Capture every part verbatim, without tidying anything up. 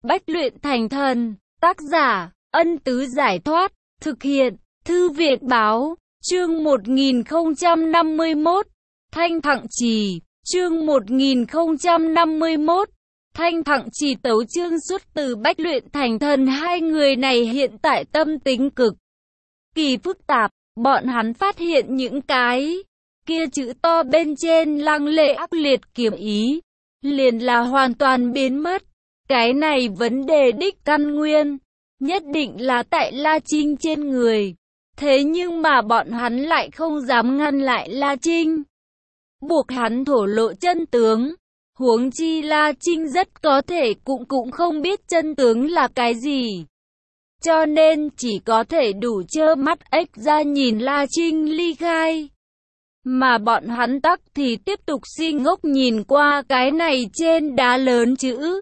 Bách luyện thành thần. Tác giả, Ân Tứ Giải Thoát. Thực hiện, Thư viện Báo. Chương một nghìn không trăm năm mươi mốt. Thanh Thặng Trì. Chương một nghìn không trăm năm mươi mốt. Thanh Thặng Trì tấu chương xuất từ Bách luyện thành thần. Hai người này hiện tại tâm tính cực kỳ phức tạp. Bọn hắn phát hiện những cái kia chữ to bên trên lăng lệ ác liệt kiếm ý liền là hoàn toàn biến mất. Cái này vấn đề đích căn nguyên nhất định là tại La Trinh trên người. Thế nhưng mà bọn hắn lại không dám ngăn lại La Trinh, buộc hắn thổ lộ chân tướng. Huống chi La Trinh rất có thể cũng cũng không biết chân tướng là cái gì, cho nên chỉ có thể đủ trơ mắt ếch ra nhìn La Trinh ly khai. Mà bọn hắn tắc thì tiếp tục si ngốc nhìn qua cái này trên đá lớn chữ.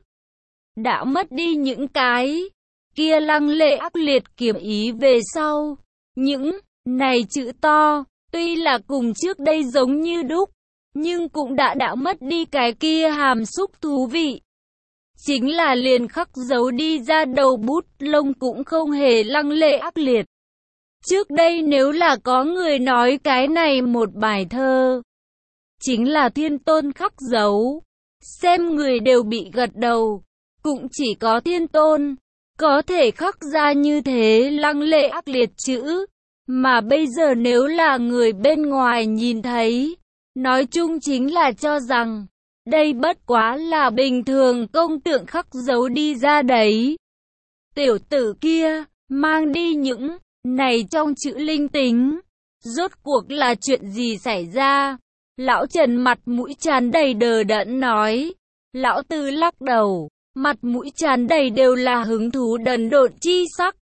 Đã mất đi những cái kia lăng lệ ác liệt kiếm ý về sau. Những này chữ to, tuy là cùng trước đây giống như đúc, nhưng cũng đã đã mất đi cái kia hàm xúc thú vị. Chính là liền khắc dấu đi ra đầu bút lông cũng không hề lăng lệ ác liệt. Trước đây nếu là có người nói cái này một bài thơ chính là thiên tôn khắc dấu, xem người đều bị gật đầu. Cũng chỉ có thiên tôn có thể khắc ra như thế lăng lệ ác liệt chữ. Mà bây giờ nếu là người bên ngoài nhìn thấy, nói chung chính là cho rằng đây bất quá là bình thường công tượng khắc dấu đi ra đấy. Tiểu tử kia mang đi những này trong chữ linh tính, rốt cuộc là chuyện gì xảy ra? Lão Trần mặt mũi tràn đầy đờ đẫn nói. Lão Tư lắc đầu, mặt mũi tràn đầy đều là hứng thú đần độn chi sắc.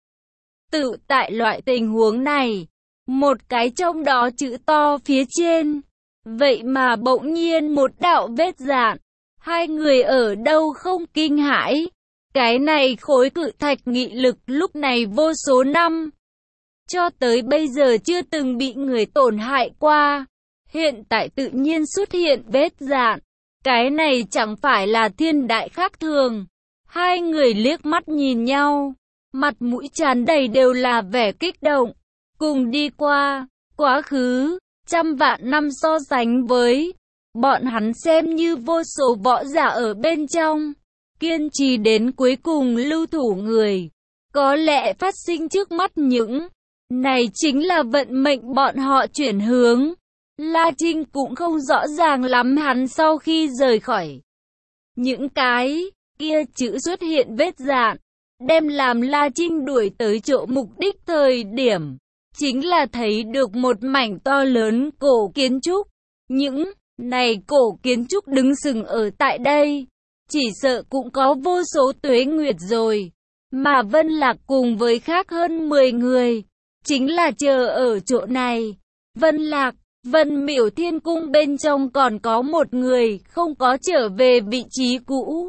Tự tại loại tình huống này, một cái trong đó chữ to phía trên, vậy mà bỗng nhiên một đạo vết dạn. Hai người ở đâu không kinh hãi? Cái này khối cự thạch nghị lực lúc này vô số năm cho tới bây giờ chưa từng bị người tổn hại qua, hiện tại tự nhiên xuất hiện vết dạn. Cái này chẳng phải là thiên đại khác thường. Hai người liếc mắt nhìn nhau, mặt mũi tràn đầy đều là vẻ kích động. Cùng đi qua quá khứ trăm vạn năm so sánh với bọn hắn xem như vô số võ giả ở bên trong, kiên trì đến cuối cùng lưu thủ người, có lẽ phát sinh trước mắt những này chính là vận mệnh bọn họ chuyển hướng. La Trinh cũng không rõ ràng lắm hắn sau khi rời khỏi những cái kia chữ xuất hiện vết dạn, đem làm La Trinh đuổi tới chỗ mục đích thời điểm, chính là thấy được một mảnh to lớn cổ kiến trúc. Những này cổ kiến trúc đứng sừng ở tại đây, chỉ sợ cũng có vô số tuế nguyệt rồi. Mà Vân Lạc cùng với khác hơn mười người, chính là chờ ở chỗ này. Vân Lạc, Vân Miểu Thiên Cung bên trong còn có một người không có trở về vị trí cũ.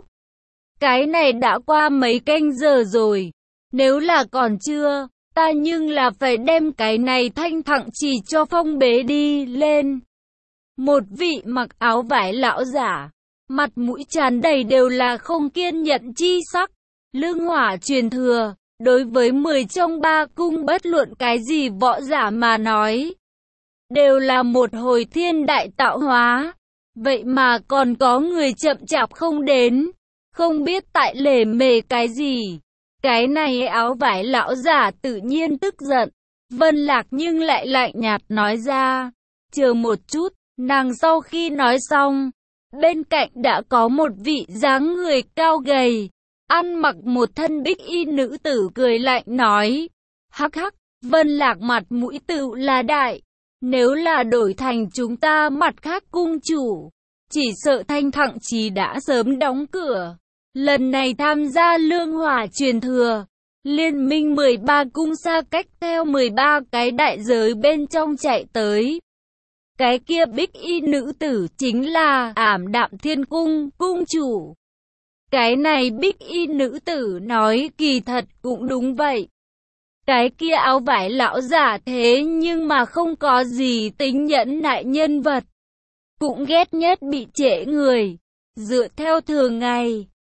Cái này đã qua mấy canh giờ rồi, nếu là còn chưa, ta nhưng là phải đem cái này Thanh Thặng Trì cho phong bế đi lên. Một vị mặc áo vải lão giả, mặt mũi tràn đầy đều là không kiên nhẫn chi sắc. Lương hỏa truyền thừa, đối với mười trong ba cung bất luận cái gì võ giả mà nói, đều là một hồi thiên đại tạo hóa. Vậy mà còn có người chậm chạp không đến, không biết tại lề mề cái gì. Cái này áo vải lão giả tự nhiên tức giận. Vân Lạc nhưng lại lạnh nhạt nói ra, chờ một chút. Nàng sau khi nói xong, bên cạnh đã có một vị dáng người cao gầy, ăn mặc một thân bích y nữ tử cười lạnh nói. Hắc hắc, Vân Lạc mặt mũi tựu là đại. Nếu là đổi thành chúng ta mặt khác cung chủ, chỉ sợ Thanh Thặng Trì đã sớm đóng cửa. Lần này tham gia lương hỏa truyền thừa, liên minh mười ba cung xa cách theo mười ba cái đại giới bên trong chạy tới. Cái kia bích y nữ tử chính là Ảm Đạm Thiên Cung cung chủ. Cái này bích y nữ tử nói kỳ thật cũng đúng vậy. Cái kia áo vải lão giả thế nhưng mà không có gì tính nhẫn nại nhân vật, cũng ghét nhất bị trễ người. Dựa theo thường ngày,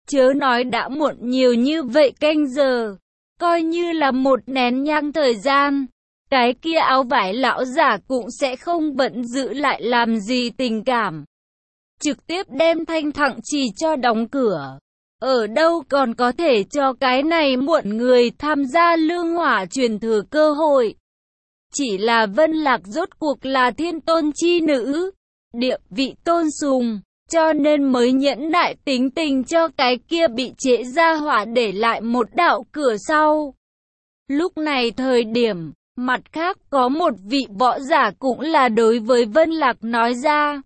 Chớ nói đã muộn nhiều như vậy canh giờ, coi như là một nén nhang thời gian, cái kia áo vải lão giả cũng sẽ không bận giữ lại làm gì tình cảm. Trực tiếp đem Thanh Thặng Trì cho đóng cửa. Ở đâu còn có thể cho cái này muộn người tham gia lương hỏa truyền thừa cơ hội. Chỉ là Vân Lạc rốt cuộc là thiên tôn chi nữ, địa vị tôn sùng, cho nên mới nhẫn nại tính tình cho cái kia bị trễ ra hỏa để lại một đạo cửa sau. Lúc này thời điểm, mặt khác có một vị võ giả cũng là đối với Vân Lạc nói ra.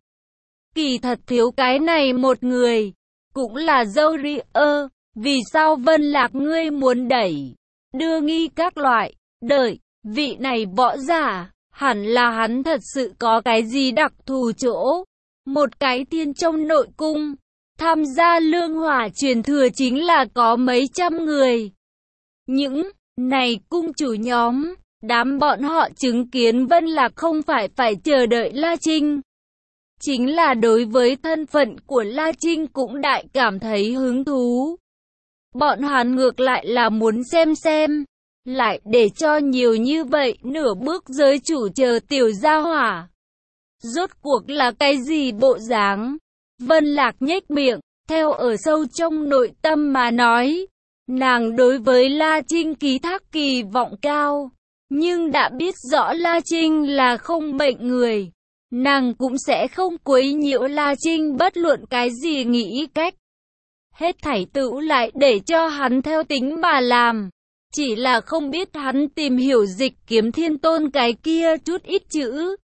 Kỳ thật thiếu cái này một người, cũng là dâu ri ơ, vì sao Vân Lạc ngươi muốn đẩy, đưa nghi các loại, đợi, vị này võ giả, hẳn là hắn thật sự có cái gì đặc thù chỗ. Một cái thiên trong nội cung, tham gia lương hỏa truyền thừa chính là có mấy trăm người. Những này cung chủ nhóm, đám bọn họ chứng kiến Vân Lạc không phải phải chờ đợi La Trinh. Chính là đối với thân phận của La Trinh cũng đại cảm thấy hứng thú. Bọn hắn ngược lại là muốn xem xem, lại để cho nhiều như vậy nửa bước giới chủ chờ tiểu gia hỏa. Rốt cuộc là cái gì bộ dáng? Vân Lạc nhếch miệng, theo ở sâu trong nội tâm mà nói. Nàng đối với La Trinh ký thác kỳ vọng cao, nhưng đã biết rõ La Trinh là không bệnh người. Nàng cũng sẽ không quấy nhiễu La Trinh bất luận cái gì nghĩ cách. Hết thảy tự lại để cho hắn theo tính mà làm. Chỉ là không biết hắn tìm hiểu dịch kiếm thiên tôn cái kia chút ít chữ.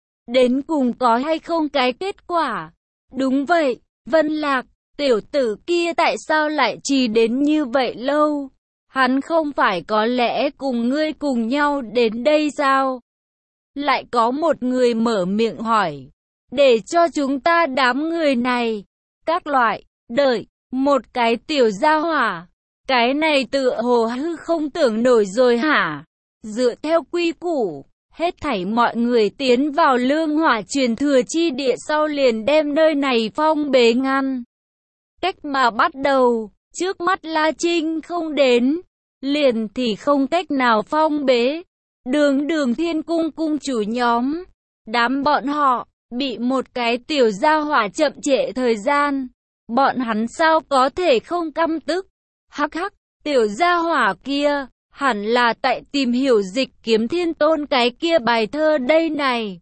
Đến cùng có hay không cái kết quả. Đúng vậy, Vân Lạc, tiểu tử kia tại sao lại trì đến như vậy lâu? Hắn không phải có lẽ cùng ngươi cùng nhau đến đây sao? Lại có một người mở miệng hỏi. Để cho chúng ta đám người này, các loại, đợi, một cái tiểu gia hỏa. Cái này tựa hồ hư không tưởng nổi rồi hả? Dựa theo quy củ, hết thảy mọi người tiến vào lương hỏa truyền thừa chi địa sau liền đem nơi này phong bế ngăn. Cách mà bắt đầu, trước mắt La Trinh không đến, liền thì không cách nào phong bế. Đường đường thiên cung cung chủ nhóm, đám bọn họ, bị một cái tiểu gia hỏa chậm trễ thời gian. Bọn hắn sao có thể không căm tức? Hắc hắc, tiểu gia hỏa kia, hẳn là tại tìm hiểu dịch kiếm thiên tôn cái kia bài thơ đây này.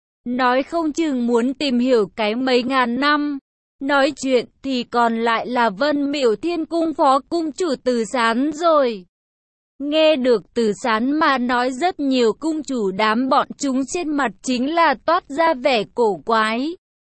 Nói không chừng muốn tìm hiểu cái mấy ngàn năm. Nói chuyện thì còn lại là Vân Miểu Thiên Cung phó cung chủ Từ Sán rồi. Nghe được Từ Sán mà nói, rất nhiều cung chủ đám bọn chúng trên mặt chính là toát ra vẻ cổ quái.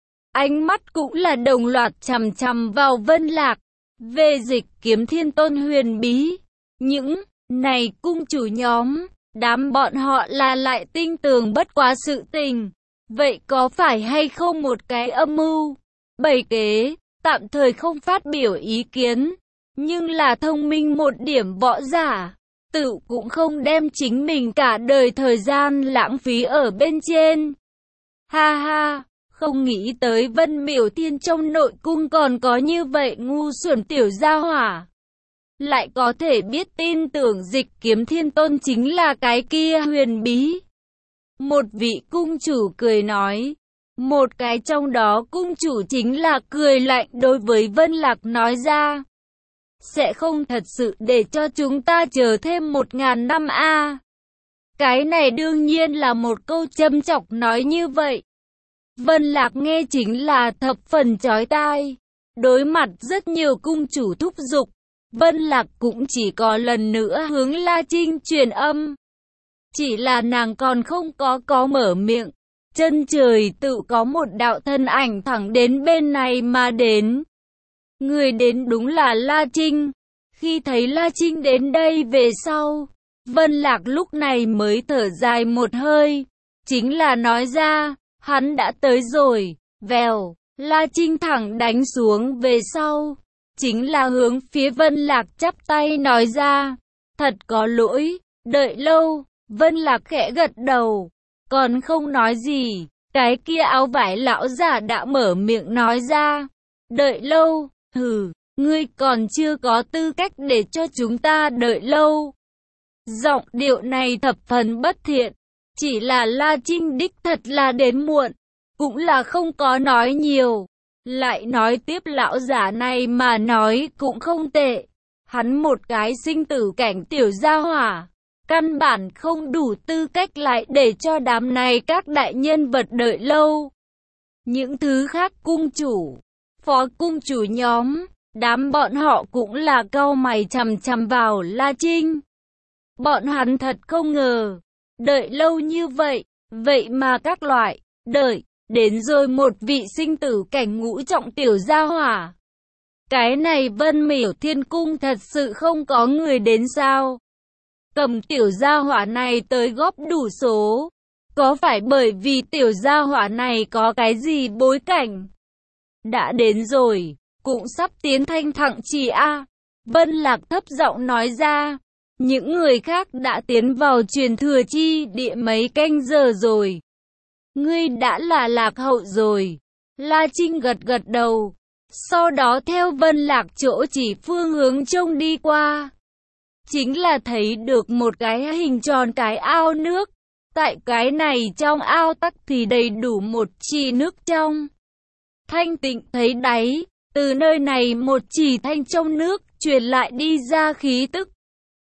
Ánh mắt cũng là đồng loạt chằm chằm vào Vân Lạc. Về dịch kiếm thiên tôn huyền bí, những này cung chủ nhóm, đám bọn họ là lại tinh tường bất quá sự tình. Vậy có phải hay không một cái âm mưu, bày kế, tạm thời không phát biểu ý kiến, nhưng là thông minh một điểm võ giả, tự cũng không đem chính mình cả đời thời gian lãng phí ở bên trên. Ha ha, không nghĩ tới Vân Miểu Thiên trong nội cung còn có như vậy ngu xuẩn tiểu gia hỏa. Lại có thể biết tin tưởng dịch kiếm thiên tôn chính là cái kia huyền bí. Một vị cung chủ cười nói. Một cái trong đó cung chủ chính là cười lạnh đối với Vân Lạc nói ra. Sẽ không thật sự để cho chúng ta chờ thêm một ngàn năm a à. Cái này đương nhiên là một câu châm chọc nói như vậy. Vân Lạc nghe chính là thập phần chói tai. Đối mặt rất nhiều cung chủ thúc giục, Vân Lạc cũng chỉ có lần nữa hướng La Trinh truyền âm. Chỉ là nàng còn không có có mở miệng. Chân trời tự có một đạo thân ảnh thẳng đến bên này mà đến. Người đến đúng là La Trinh. Khi thấy La Trinh đến đây về sau, Vân Lạc lúc này mới thở dài một hơi. Chính là nói ra, hắn đã tới rồi. Vèo, La Trinh thẳng đánh xuống về sau. Chính là hướng phía Vân Lạc chắp tay nói ra. Thật có lỗi, đợi lâu. Vân Lạc khẽ gật đầu. Còn không nói gì, cái kia áo vải lão giả đã mở miệng nói ra. Đợi lâu, hừ, ngươi còn chưa có tư cách để cho chúng ta đợi lâu. Giọng điệu này thập phần bất thiện, chỉ là La Trinh đích thật là đến muộn, cũng là không có nói nhiều. Lại nói tiếp lão giả này mà nói cũng không tệ, hắn một cái sinh tử cảnh tiểu gia hỏa, căn bản không đủ tư cách lại để cho đám này các đại nhân vật đợi lâu. Những thứ khác cung chủ, phó cung chủ nhóm, đám bọn họ cũng là cau mày chằm chằm vào La Trinh. Bọn hắn thật không ngờ, đợi lâu như vậy, vậy mà các loại, đợi, đến rồi một vị sinh tử cảnh ngũ trọng tiểu gia hỏa. Cái này Vân Miểu Thiên Cung thật sự không có người đến sao? Cầm tiểu gia hỏa này tới góp đủ số. Có phải bởi vì tiểu gia hỏa này có cái gì bối cảnh? Đã đến rồi, cũng sắp tiến thanh thẳng trì a. Vân Lạc thấp giọng nói ra. Những người khác đã tiến vào truyền thừa chi địa mấy canh giờ rồi. Ngươi đã là lạc hậu rồi. La Trinh gật gật đầu. Sau đó theo Vân Lạc chỗ chỉ phương hướng trông đi qua. Chính là thấy được một cái hình tròn cái ao nước. Tại cái này trong ao tắc thì đầy đủ một chỉ nước trong. Thanh tịnh thấy đáy. Từ nơi này một chỉ thanh trong nước truyền lại đi ra khí tức.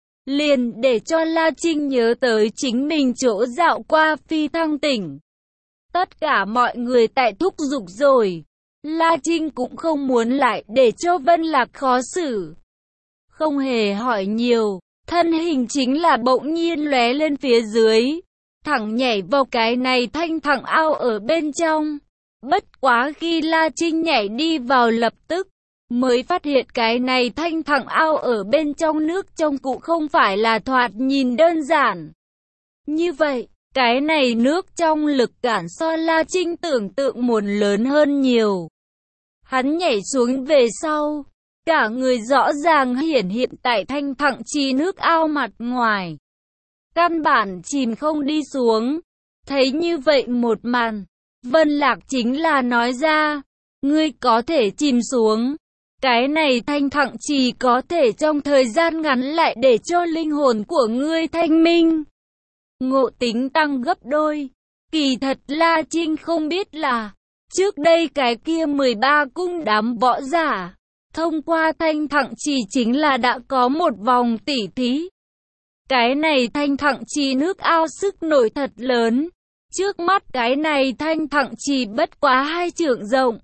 Liền để cho La Trinh nhớ tới chính mình chỗ dạo qua phi thăng tỉnh. Tất cả mọi người tại thúc giục rồi. La Trinh cũng không muốn lại để cho Vân Lạc khó xử. Không hề hỏi nhiều, thân hình chính là bỗng nhiên lóe lên phía dưới. Thẳng nhảy vào cái này thanh thẳng ao ở bên trong. Bất quá khi La Trinh nhảy đi vào lập tức, mới phát hiện cái này thanh thẳng ao ở bên trong nước trong cũng không phải là thoạt nhìn đơn giản. Như vậy, cái này nước trong lực cản so La Trinh tưởng tượng muốn lớn hơn nhiều. Hắn nhảy xuống về sau, cả người rõ ràng hiển hiện tại thanh thẳng chi nước ao mặt ngoài. Căn bản chìm không đi xuống. Thấy như vậy một màn, Vân Lạc chính là nói ra, ngươi có thể chìm xuống. Cái này thanh thẳng chỉ có thể trong thời gian ngắn lại để cho linh hồn của ngươi thanh minh. Ngộ tính tăng gấp đôi. Kỳ thật La Trinh không biết là, trước đây cái kia mười ba cung đám võ giả, thông qua thanh thẳng chỉ chính là đã có một vòng tỉ thí. Cái này thanh thẳng chỉ nước ao sức nổi thật lớn. Trước mắt cái này thanh thẳng chỉ bất quá hai trượng rộng,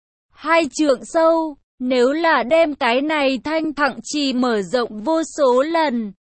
hai trượng sâu. Nếu là đem cái này thanh thẳng chỉ mở rộng vô số lần,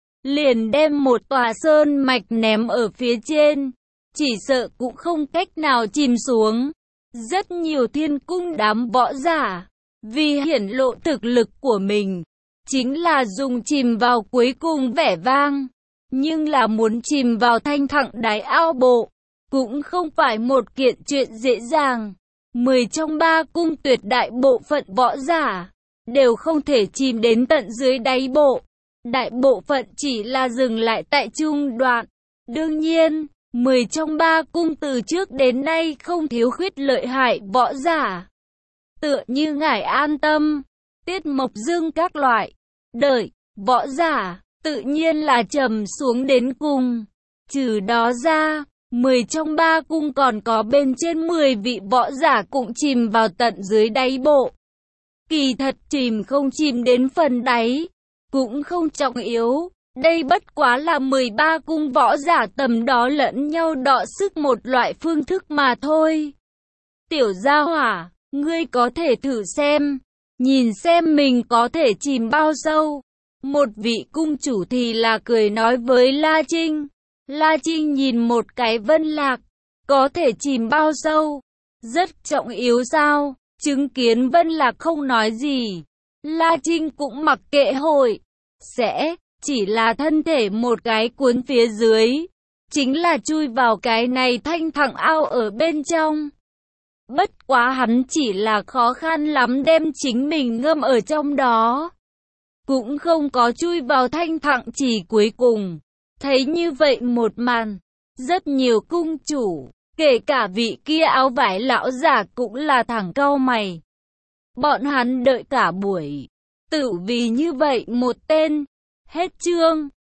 liền đem một tòa sơn mạch ném ở phía trên, chỉ sợ cũng không cách nào chìm xuống. Rất nhiều thiên cung đám võ giả, vì hiển lộ thực lực của mình, chính là dùng chìm vào cuối cùng vẻ vang. Nhưng là muốn chìm vào thanh thẳng đáy ao bộ, cũng không phải một kiện chuyện dễ dàng. Mười trong ba cung tuyệt đại bộ phận võ giả, đều không thể chìm đến tận dưới đáy bộ. Đại bộ phận chỉ là dừng lại tại trung đoạn. Đương nhiên, mười trong ba cung từ trước đến nay không thiếu khuyết lợi hại võ giả. Tựa như Ngải An Tâm, Tiết Mộc Dương các loại. Đợi, võ giả, tự nhiên là trầm xuống đến cùng. Trừ đó ra, mười trong ba cung còn có bên trên mười vị võ giả cũng chìm vào tận dưới đáy bộ. Kỳ thật chìm không chìm đến phần đáy, cũng không trọng yếu. Đây bất quá là mười ba cung võ giả tầm đó lẫn nhau đọ sức một loại phương thức mà thôi. Tiểu gia hỏa, ngươi có thể thử xem, nhìn xem mình có thể chìm bao sâu. Một vị cung chủ thì là cười nói với La Trinh. La Trinh nhìn một cái Vân Lạc, có thể chìm bao sâu, rất trọng yếu sao? Chứng kiến Vân Lạc không nói gì, La Trinh cũng mặc kệ hội, sẽ, chỉ là thân thể một cái cuốn phía dưới, chính là chui vào cái này thanh thẳng ao ở bên trong. Bất quá hắn chỉ là khó khăn lắm đem chính mình ngâm ở trong đó, cũng không có chui vào thanh thẳng chỉ cuối cùng. Thấy như vậy một màn, rất nhiều cung chủ, kể cả vị kia áo vải lão giả cũng là thẳng cau mày. Bọn hắn đợi cả buổi, tự vì như vậy một tên. Hết chương.